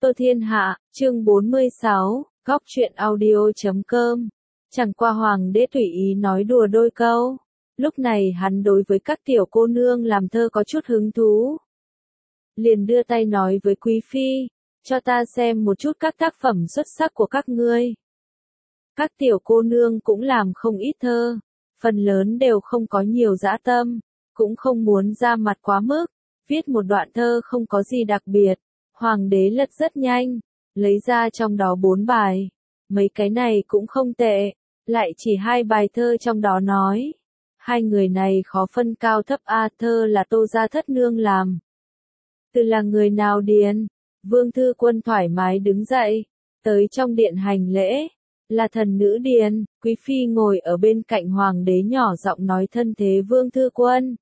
Tô Thiên Hạ, chương 46, góc truyện audio.com. Chẳng qua hoàng đế tùy ý nói đùa đôi câu. Lúc này hắn đối với các tiểu cô nương làm thơ có chút hứng thú. Liền đưa tay nói với Quý Phi, cho ta xem một chút các tác phẩm xuất sắc của các ngươi. Các tiểu cô nương cũng làm không ít thơ, phần lớn đều không có nhiều dã tâm, cũng không muốn ra mặt quá mức, viết một đoạn thơ không có gì đặc biệt. Hoàng đế lật rất nhanh, lấy ra trong đó 4 bài, mấy cái này cũng không tệ, lại chỉ 2 bài thơ trong đó nói. Hai người này khó phân cao thấp a, thơ là Tô Gia Thất Nương làm. Từ là người nào điền? Vương Thư Quân thoải mái đứng dậy, tới trong điện hành lễ, là thần nữ điền. Quý Phi ngồi ở bên cạnh hoàng đế nhỏ giọng nói thân thế Vương Thư Quân.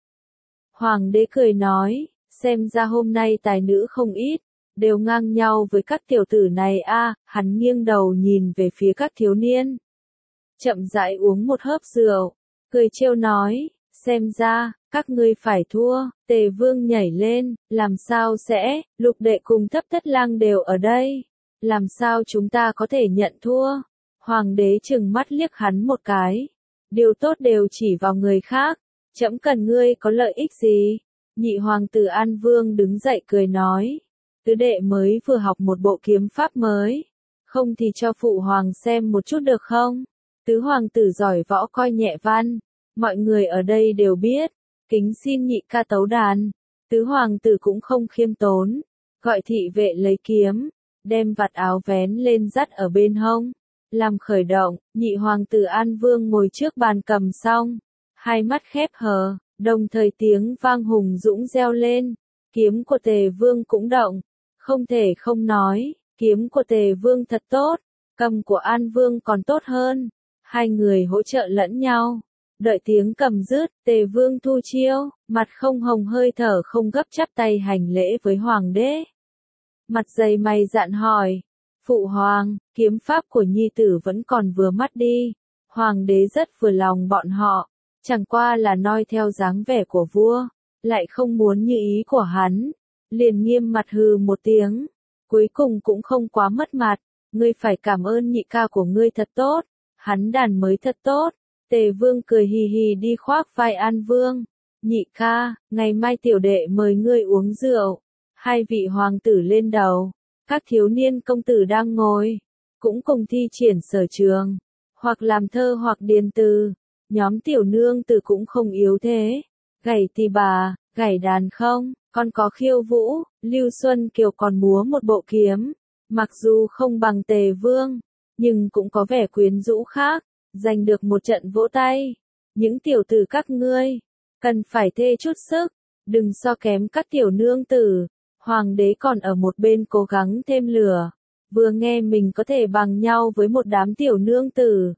Hoàng đế cười nói, xem ra hôm nay tài nữ không ít, đều ngang nhau với các tiểu tử này a. Hắn nghiêng đầu nhìn về phía các thiếu niên. Chậm rãi uống một hớp rượu, cười trêu nói, xem ra, các ngươi phải thua. Tề Vương nhảy lên, làm sao sẽ, Lục đệ cùng Thấp Thất Lang đều ở đây. Làm sao chúng ta có thể nhận thua? Hoàng đế trừng mắt liếc hắn một cái. Điều tốt đều chỉ vào người khác, trẫm cần ngươi có lợi ích gì? Nhị hoàng tử An Vương đứng dậy cười nói. Tứ đệ mới vừa học một bộ kiếm pháp mới, không thì cho phụ hoàng xem một chút được không? Tứ hoàng tử giỏi võ coi nhẹ văn, mọi người ở đây đều biết, kính xin nhị ca tấu đàn. Tứ hoàng tử cũng không khiêm tốn, gọi thị vệ lấy kiếm, đem vạt áo vén lên dắt ở bên hông, làm khởi động. Nhị hoàng tử An Vương ngồi trước bàn cầm xong, hai mắt khép hờ, đồng thời tiếng vang hùng dũng reo lên, kiếm của Tề Vương cũng động. Không thể không nói, kiếm của Tề Vương thật tốt, cầm của An Vương còn tốt hơn. Hai người hỗ trợ lẫn nhau. Đợi tiếng cầm dứt, Tề Vương thu chiêu, mặt không hồng hơi thở không gấp chắp tay hành lễ với hoàng đế. Mặt dày mày dạn hỏi, phụ hoàng, kiếm pháp của nhi tử vẫn còn vừa mắt đi. Hoàng đế rất vừa lòng bọn họ, chẳng qua là noi theo dáng vẻ của vua, lại không muốn như ý của hắn. Liền nghiêm mặt hừ một tiếng, cuối cùng cũng không quá mất mặt, ngươi phải cảm ơn nhị ca của ngươi thật tốt, hắn đàn mới thật tốt. Tề Vương cười hì hì đi khoác vai An Vương, nhị ca, ngày mai tiểu đệ mời ngươi uống rượu. Hai vị hoàng tử lên đầu, các thiếu niên công tử đang ngồi, cũng cùng thi triển sở trường, hoặc làm thơ hoặc điền từ. Nhóm tiểu nương tử cũng không yếu thế, gảy tỳ bà, gảy đàn không. Còn có khiêu vũ, Lưu Xuân Kiều còn múa một bộ kiếm, mặc dù không bằng Tề Vương, nhưng cũng có vẻ quyến rũ khác, giành được một trận vỗ tay. Những tiểu tử các ngươi, cần phải thê chút sức, đừng so kém các tiểu nương tử. Hoàng đế còn ở một bên cố gắng thêm lửa, vừa nghe mình có thể bằng nhau với một đám tiểu nương tử.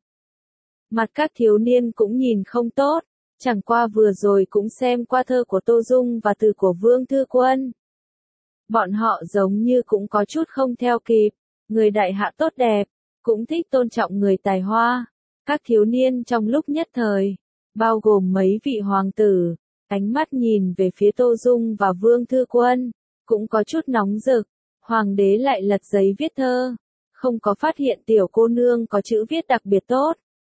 Mặt các thiếu niên cũng nhìn không tốt. Chẳng qua vừa rồi cũng xem qua thơ của Tô Dung và từ của Vương Thư Quân. Bọn họ giống như cũng có chút không theo kịp, người đại hạ tốt đẹp, cũng thích tôn trọng người tài hoa. Các thiếu niên trong lúc nhất thời, bao gồm mấy vị hoàng tử, ánh mắt nhìn về phía Tô Dung và Vương Thư Quân, cũng có chút nóng rực. Hoàng đế lại lật giấy viết thơ, không có phát hiện tiểu cô nương có chữ viết đặc biệt tốt.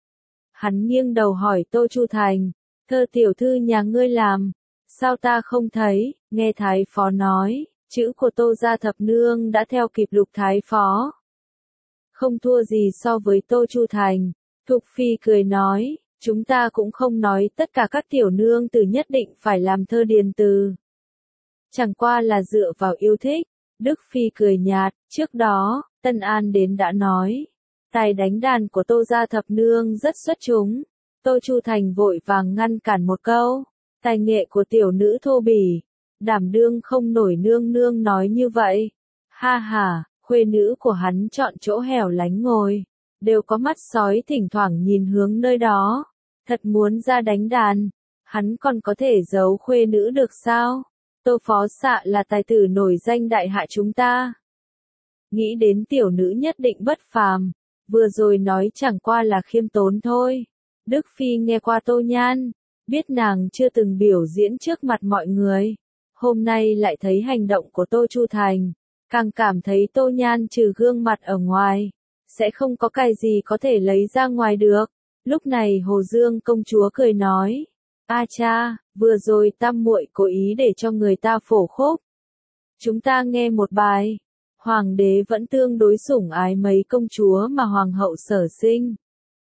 Hắn nghiêng đầu hỏi Tô Chu Thành. Thơ tiểu thư nhà ngươi làm, sao ta không thấy? Nghe thái phó nói, chữ của Tô Gia Thập Nương đã theo kịp Lục thái phó. Không thua gì so với Tô Chu Thành. Thục Phi cười nói, chúng ta cũng không nói tất cả các tiểu nương tử nhất định phải làm thơ điền từ. Chẳng qua là dựa vào yêu thích. Đức Phi cười nhạt, trước đó, Tân An đến đã nói, tài đánh đàn của Tô Gia Thập Nương rất xuất chúng. Tô Chu Thành vội vàng ngăn cản một câu, tài nghệ của tiểu nữ thô bỉ, đảm đương không nổi nương nương nói như vậy. Ha ha, khuê nữ của hắn chọn chỗ hẻo lánh ngồi, đều có mắt sói thỉnh thoảng nhìn hướng nơi đó, thật muốn ra đánh đàn, hắn còn có thể giấu khuê nữ được sao? Tô phó xạ là tài tử nổi danh đại hạ chúng ta. Nghĩ đến tiểu nữ nhất định bất phàm, vừa rồi nói chẳng qua là khiêm tốn thôi. Đức Phi nghe qua Tô Nhan, biết nàng chưa từng biểu diễn trước mặt mọi người. Hôm nay lại thấy hành động của Tô Chu Thành, càng cảm thấy Tô Nhan trừ gương mặt ở ngoài, sẽ không có cái gì có thể lấy ra ngoài được. Lúc này Hồ Dương công chúa cười nói, a cha, vừa rồi tam muội cố ý để cho người ta phổ khúc. Chúng ta nghe một bài. Hoàng đế vẫn tương đối sủng ái mấy công chúa mà hoàng hậu sở sinh.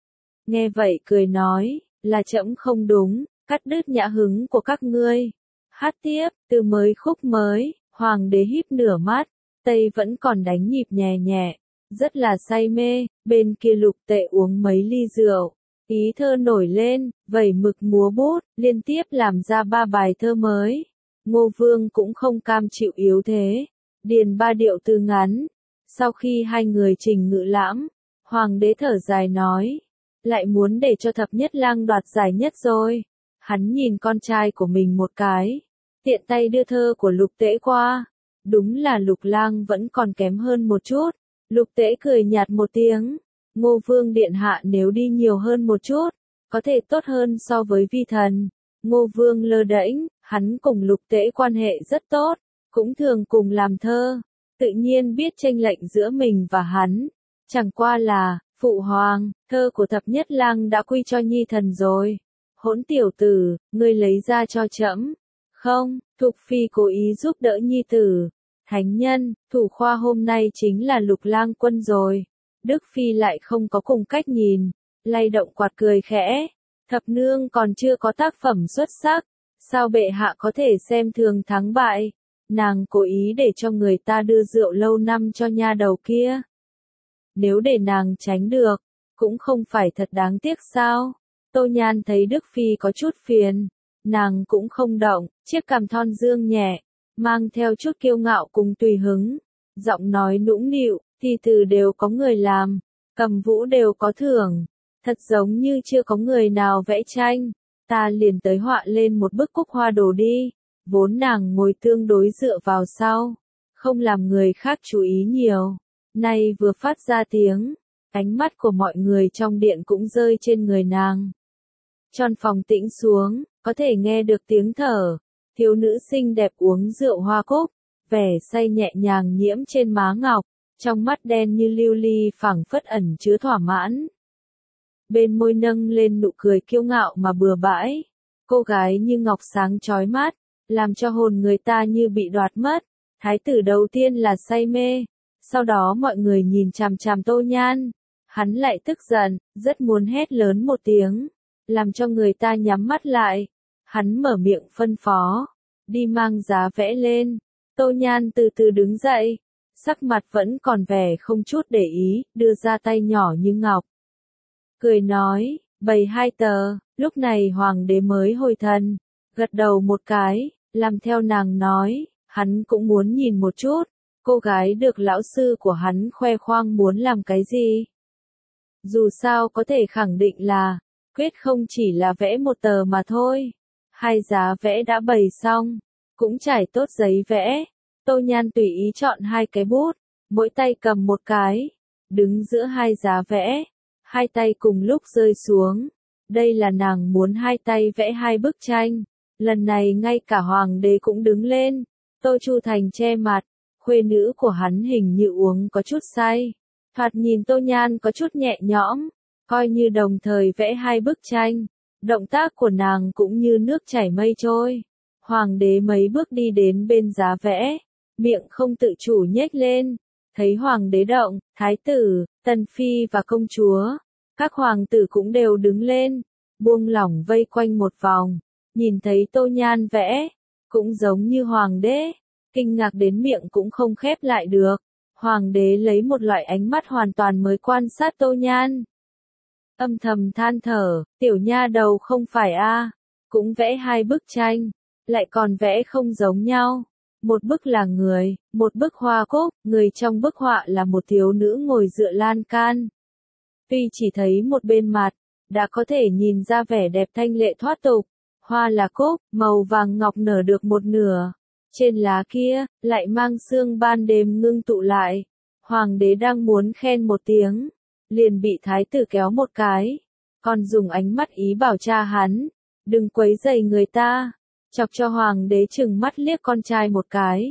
Nghe vậy cười nói, là trẫm không đúng, cắt đứt nhã hứng của các ngươi. Hát tiếp, từ mới khúc mới, hoàng đế híp nửa mắt, tay vẫn còn đánh nhịp nhẹ nhẹ, rất là say mê, bên kia Lục Tệ uống mấy ly rượu, ý thơ nổi lên, vẩy mực múa bút, liên tiếp làm ra 3 bài thơ mới. Ngô Vương cũng không cam chịu yếu thế, điền 3 điệu từ ngắn. Sau khi hai người trình ngự lãm, hoàng đế thở dài nói, lại muốn để cho Thập Nhất Lang đoạt giải nhất rồi. Hắn nhìn con trai của mình một cái, tiện tay đưa thơ của Lục Tễ qua. Đúng là Lục Lang vẫn còn kém hơn một chút. Lục Tễ cười nhạt một tiếng, Ngô Vương điện hạ nếu đi nhiều hơn một chút, có thể tốt hơn so với vi thần. Ngô Vương lơ đễnh, hắn cùng Lục Tễ quan hệ rất tốt, cũng thường cùng làm thơ, tự nhiên biết chênh lệch giữa mình và hắn. Chẳng qua là, phụ hoàng, thơ của Thập Nhất Lang đã quy cho nhi thần rồi. Hỗn tiểu tử, ngươi lấy ra cho trẫm. Không, Thục Phi cố ý giúp đỡ nhi tử. Thánh nhân, thủ khoa hôm nay chính là Lục Lang Quân rồi. Đức Phi lại không có cùng cách nhìn, lay động quạt cười khẽ. Thập nương còn chưa có tác phẩm xuất sắc, sao bệ hạ có thể xem thường thắng bại? Nàng cố ý để cho người ta đưa rượu lâu năm cho nha đầu kia. Nếu để nàng tránh được, cũng không phải thật đáng tiếc sao? Tô Nhan thấy Đức Phi có chút phiền, nàng cũng không động, chiếc cằm thon dương nhẹ, mang theo chút kiêu ngạo cùng tùy hứng, giọng nói nũng nịu, thi từ đều có người làm, cầm vũ đều có thưởng, thật giống như chưa có người nào vẽ tranh, ta liền tới họa lên một bức cúc hoa đồ đi. Vốn nàng ngồi tương đối dựa vào sau, không làm người khác chú ý nhiều, nay vừa phát ra tiếng, ánh mắt của mọi người trong điện cũng rơi trên người nàng. Tròn phòng tĩnh xuống, có thể nghe được tiếng thở, thiếu nữ xinh đẹp uống rượu hoa cúc, vẻ say nhẹ nhàng nhiễm trên má ngọc, trong mắt đen như lưu ly phảng phất ẩn chứa thỏa mãn. Bên môi nâng lên nụ cười kiêu ngạo mà bừa bãi, cô gái như ngọc sáng chói mắt, làm cho hồn người ta như bị đoạt mất. Thái tử đầu tiên là say mê, sau đó mọi người nhìn chằm chằm Tô Nhan, hắn lại tức giận, rất muốn hét lớn một tiếng, làm cho người ta nhắm mắt lại. Hắn mở miệng phân phó, đi mang giá vẽ lên. Tô Nhan từ từ đứng dậy, sắc mặt vẫn còn vẻ không chút để ý, đưa ra tay nhỏ như ngọc. Cười nói, bày 2 tờ, lúc này hoàng đế mới hồi thần, gật đầu một cái, làm theo nàng nói, hắn cũng muốn nhìn một chút, cô gái được lão sư của hắn khoe khoang muốn làm cái gì. Dù sao có thể khẳng định là, quyết không chỉ là vẽ một tờ mà thôi. 2 giá vẽ đã bày xong, cũng trải tốt giấy vẽ. Tô Nhan tùy ý chọn 2 cái bút, mỗi tay cầm một cái, đứng giữa 2 giá vẽ, 2 tay cùng lúc rơi xuống. Đây là nàng muốn 2 tay vẽ 2 bức tranh. Lần này ngay cả hoàng đế cũng đứng lên. Tô Chu Thành che mặt, khuê nữ của hắn hình như uống có chút say. Thoạt nhìn Tô Nhan có chút nhẹ nhõm, coi như đồng thời vẽ 2 bức tranh. Động tác của nàng cũng như nước chảy mây trôi. Hoàng đế mấy bước đi đến bên giá vẽ, miệng không tự chủ nhếch lên. Thấy hoàng đế động, thái tử, tần phi và công chúa, các hoàng tử cũng đều đứng lên, buông lỏng vây quanh một vòng. Nhìn thấy Tô Nhan vẽ, cũng giống như hoàng đế, kinh ngạc đến miệng cũng không khép lại được. Hoàng đế lấy một loại ánh mắt hoàn toàn mới quan sát Tô Nhan. Âm thầm than thở, tiểu nha đầu không phải a, cũng vẽ 2 bức tranh, lại còn vẽ không giống nhau. Một bức là người, một bức hoa cúc, người trong bức họa là một thiếu nữ ngồi dựa lan can. Tuy chỉ thấy một bên mặt, đã có thể nhìn ra vẻ đẹp thanh lệ thoát tục. Hoa là cúc, màu vàng ngọc nở được một nửa. Trên lá kia, lại mang sương ban đêm ngưng tụ lại. Hoàng đế đang muốn khen một tiếng, liền bị thái tử kéo một cái. Còn dùng ánh mắt ý bảo cha hắn, đừng quấy rầy người ta. Chọc cho hoàng đế chừng mắt liếc con trai một cái.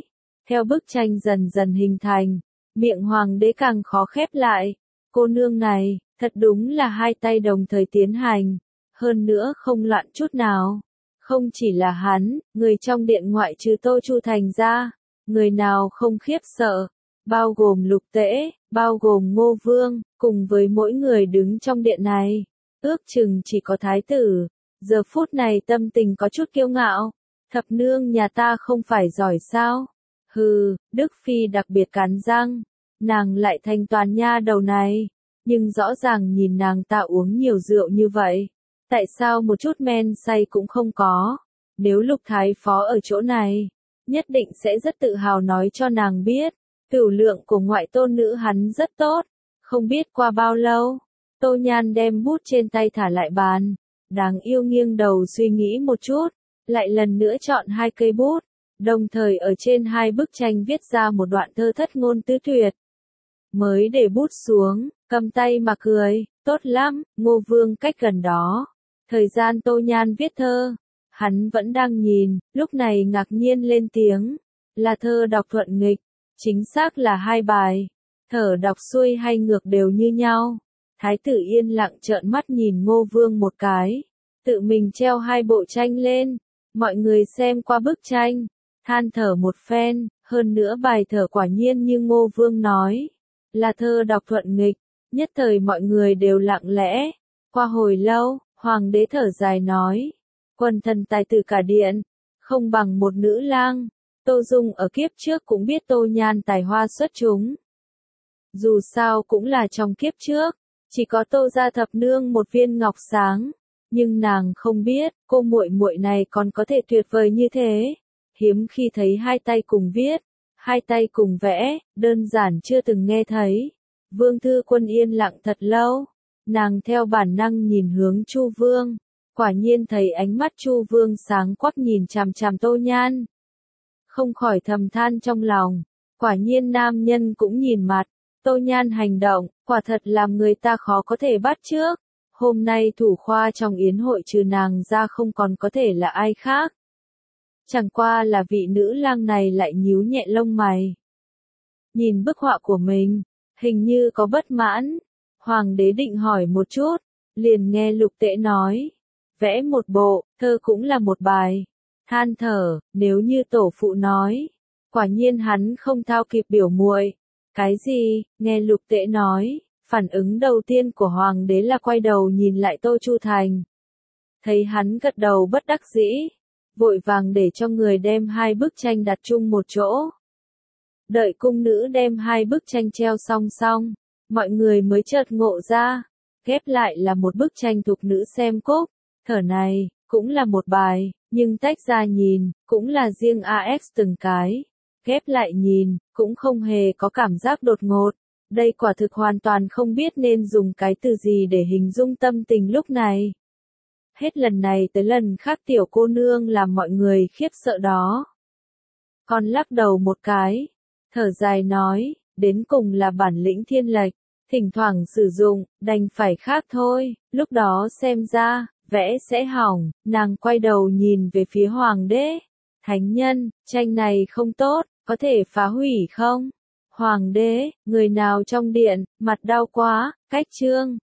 Theo bức tranh dần dần hình thành, miệng hoàng đế càng khó khép lại. Cô nương này, thật đúng là hai tay đồng thời tiến hành, hơn nữa không loạn chút nào. Không chỉ là hắn, người trong điện ngoại trừ Tô Chu Thành ra, người nào không khiếp sợ, bao gồm Lục Tễ, bao gồm Ngô Vương, cùng với mỗi người đứng trong điện này. Ước chừng chỉ có thái tử, giờ phút này tâm tình có chút kiêu ngạo. Thập nương nhà ta không phải giỏi sao? Hừ, Đức Phi đặc biệt cắn răng, nàng lại thành toàn nha đầu này, nhưng rõ ràng nhìn nàng ta uống nhiều rượu như vậy. Tại sao một chút men say cũng không có? Nếu Lục Thái Phó ở chỗ này, nhất định sẽ rất tự hào nói cho nàng biết, cửu lượng của ngoại tôn nữ hắn rất tốt. Không biết qua bao lâu, Tô Nhan đem bút trên tay thả lại bàn, đáng yêu nghiêng đầu suy nghĩ một chút, lại lần nữa chọn hai cây bút, đồng thời ở trên hai bức tranh viết ra một đoạn thơ thất ngôn tứ tuyệt. Mới để bút xuống, cầm tay mà cười, tốt lắm, Ngô Vương cách gần đó. Thời gian Tô Nhan viết thơ, hắn vẫn đang nhìn, lúc này ngạc nhiên lên tiếng, là thơ đọc thuận nghịch, chính xác là hai bài, thở đọc xuôi hay ngược đều như nhau. Thái tử yên lặng trợn mắt nhìn Ngô Vương một cái, tự mình treo hai bộ tranh lên, mọi người xem qua bức tranh, than thở một phen, hơn nữa bài thơ quả nhiên như Ngô Vương nói, là thơ đọc thuận nghịch, nhất thời mọi người đều lặng lẽ. Qua hồi lâu, hoàng đế thở dài nói, quần thần tài tử cả điện, không bằng một nữ lang. Tô Dung ở kiếp trước cũng biết Tô Nhan tài hoa xuất chúng. Dù sao cũng là trong kiếp trước, chỉ có Tô gia thập nương một viên ngọc sáng, nhưng nàng không biết, cô muội muội này còn có thể tuyệt vời như thế. Hiếm khi thấy hai tay cùng viết, hai tay cùng vẽ, đơn giản chưa từng nghe thấy. Vương Thư Quân yên lặng thật lâu, nàng theo bản năng nhìn hướng Chu Vương, quả nhiên thấy ánh mắt Chu Vương sáng quắc nhìn chằm chằm Tô Nhan. Không khỏi thầm than trong lòng, quả nhiên nam nhân cũng nhìn mặt. Tô Nhan hành động, quả thật làm người ta khó có thể bắt chước. Hôm nay thủ khoa trong yến hội trừ nàng ra không còn có thể là ai khác. Chẳng qua là vị nữ lang này lại nhíu nhẹ lông mày. Nhìn bức họa của mình, hình như có bất mãn. Hoàng đế định hỏi một chút, liền nghe Lục Tễ nói. Vẽ một bộ, thơ cũng là một bài. Than thở, nếu như tổ phụ nói. Quả nhiên hắn không thao kịp biểu muội. Cái gì? Nghe Lục Tễ nói, phản ứng đầu tiên của hoàng đế là quay đầu nhìn lại Tô Chu Thành. Thấy hắn gật đầu bất đắc dĩ, vội vàng để cho người đem hai bức tranh đặt chung một chỗ. Đợi cung nữ đem hai bức tranh treo song song, mọi người mới chợt ngộ ra, ghép lại là một bức tranh thục nữ xem cúc, thở này, cũng là một bài, nhưng tách ra nhìn, cũng là riêng AX từng cái. Ghép lại nhìn, cũng không hề có cảm giác đột ngột. Đây quả thực hoàn toàn không biết nên dùng cái từ gì để hình dung tâm tình lúc này. Hết lần này tới lần khác tiểu cô nương làm mọi người khiếp sợ đó. Còn lắc đầu một cái, thở dài nói, đến cùng là bản lĩnh thiên lệch, thỉnh thoảng sử dụng, đành phải khác thôi, lúc đó xem ra, vẽ sẽ hỏng, nàng quay đầu nhìn về phía hoàng đế. Thánh nhân, tranh này không tốt, có thể phá hủy không? Hoàng đế, người nào trong điện, mặt đau quá, cách trương.